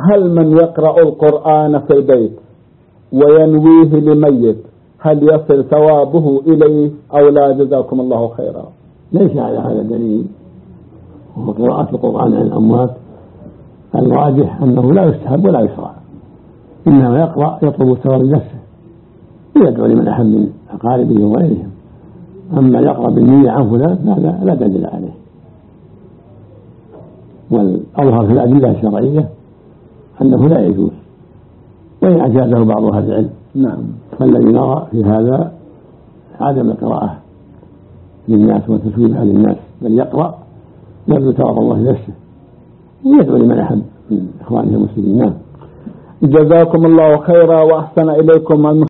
هل من يقرأ القرآن في البيت وينويه لميت هل يصل ثوابه إليه أو لا؟ جزاكم الله خيرا. ليس على هذا دليل، وقراءة القرآن عن الأموات الراجح أنه لا يستحب ولا يشرع، إنما يقرأ يطلب الثواب لنفسه ويدعو لمن أحب من أقاربه وغيرهم. أما يقرأ بالنية عن فلان هذا لا دليل عليه. والأظهر في الأدلة الشرعية أنه لا يجوز، وإن أجازه بعض أهل العلم. نعم. فالذي نرى في هذا عدم القراءة للناس وتسويبها للناس، بل يقرأ يرجو ثواب الله لنفسه ويدعو لمن أحب من إخوانه المسلمين. جزاكم الله خيرا وأحسن إليكم.